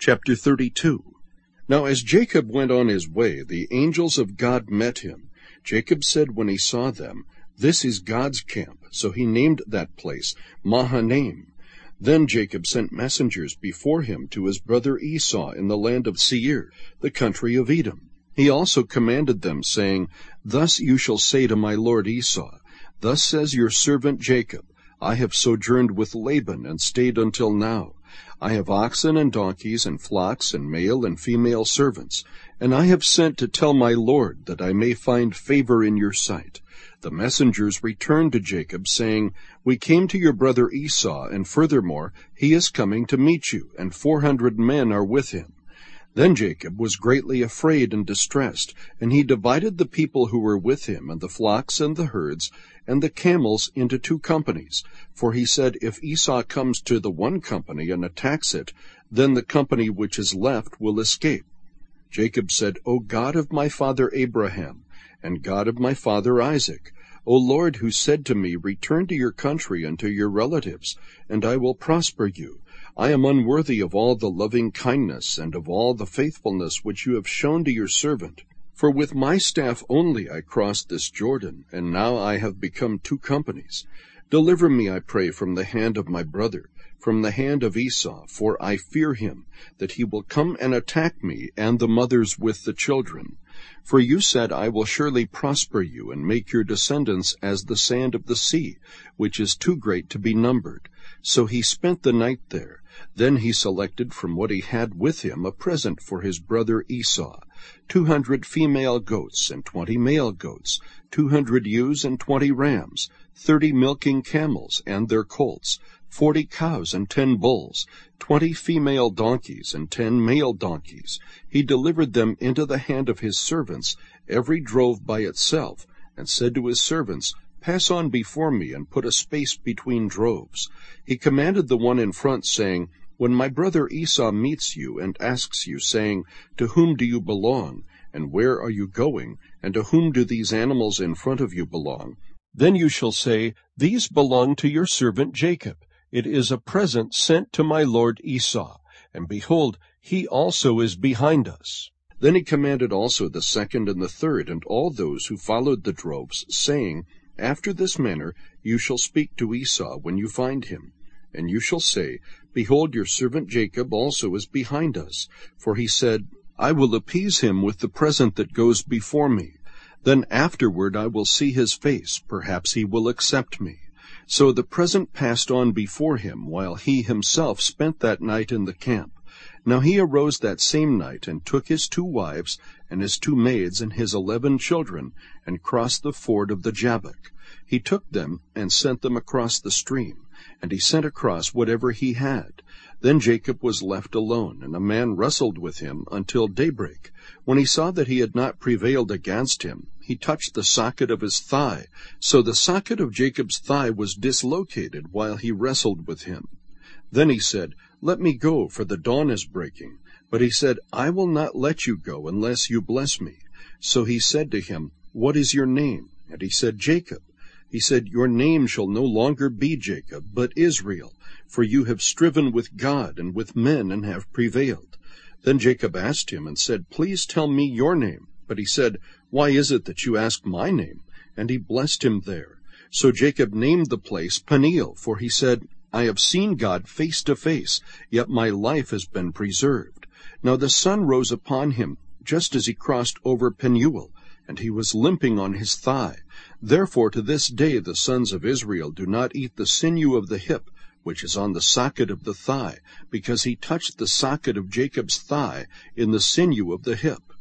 Chapter 32. Now as Jacob went on his way, the angels of God met him. Jacob said when he saw them, "This is God's camp." So he named that place Mahanaim. Then Jacob sent messengers before him to his brother Esau in the land of Seir, the country of Edom. He also commanded them, saying, "Thus you shall say to my lord Esau, Thus says your servant Jacob, I have sojourned with Laban and stayed until now. I have oxen and donkeys and flocks and male and female servants, and I have sent to tell my lord that I may find favor in your sight." The messengers returned to Jacob, saying, "We came to your brother Esau, and furthermore, he is coming to meet you, and 400 men are with him." Then Jacob was greatly afraid and distressed, and he divided the people who were with him, and the flocks and the herds, and the camels into 2 companies. For he said, "If Esau comes to the one company and attacks it, then the company which is left will escape." Jacob said, "O God of my father Abraham, and God of my father Isaac, O Lord, who said to me, Return to your country and to your relatives, and I will prosper you. I am unworthy of all the loving kindness and of all the faithfulness which you have shown to your servant. For with my staff only I crossed this Jordan, and now I have become 2 companies. Deliver me, I pray, from the hand of my brother, from the hand of Esau, for I fear him, that he will come and attack me and the mothers with the children. For you said, I will surely prosper you, and make your descendants as the sand of the sea, which is too great to be numbered." So he spent the night there. Then he selected from what he had with him a present for his brother Esau, 200 female goats and 20 male goats, 200 ewes and 20 rams, 30 milking camels and their colts, 40 cows and 10 bulls, 20 female donkeys and 10 male donkeys. He delivered them into the hand of his servants, every drove by itself, and said to his servants, "Pass on before me, and put a space between droves." He commanded the one in front, saying, "When my brother Esau meets you and asks you, saying, To whom do you belong, and where are you going, and to whom do these animals in front of you belong? Then you shall say, These belong to your servant Jacob. It is a present sent to my lord Esau, and behold, he also is behind us." Then he commanded also the second and the third, and all those who followed the droves, saying, "After this manner you shall speak to Esau when you find him. And you shall say, Behold, your servant Jacob also is behind us. For he said, I will appease him with the present that goes before me. Then afterward I will see his face. Perhaps he will accept me." So the present passed on before him, while he himself spent that night in the camp. Now he arose that same night, and took his 2 wives, and his 2 maids, and his 11 children, and crossed the ford of the Jabbok. He took them, and sent them across the stream, and he sent across whatever he had. Then Jacob was left alone, and a man wrestled with him until daybreak. When he saw that he had not prevailed against him, he touched the socket of his thigh. So the socket of Jacob's thigh was dislocated while he wrestled with him. Then he said, "Let me go, for the dawn is breaking." But he said, "I will not let you go unless you bless me." So he said to him, "What is your name?" And he said, "Jacob." He said, "Your name shall no longer be Jacob, but Israel, for you have striven with God and with men and have prevailed." Then Jacob asked him and said, "Please tell me your name." But he said, "Why is it that you ask my name?" And he blessed him there. So Jacob named the place Peniel, for he said, "I have seen God face to face, yet my life has been preserved." Now the sun rose upon him just as he crossed over Penuel, and he was limping on his thigh. Therefore to this day the sons of Israel do not eat the sinew of the hip, which is on the socket of the thigh, because he touched the socket of Jacob's thigh in the sinew of the hip.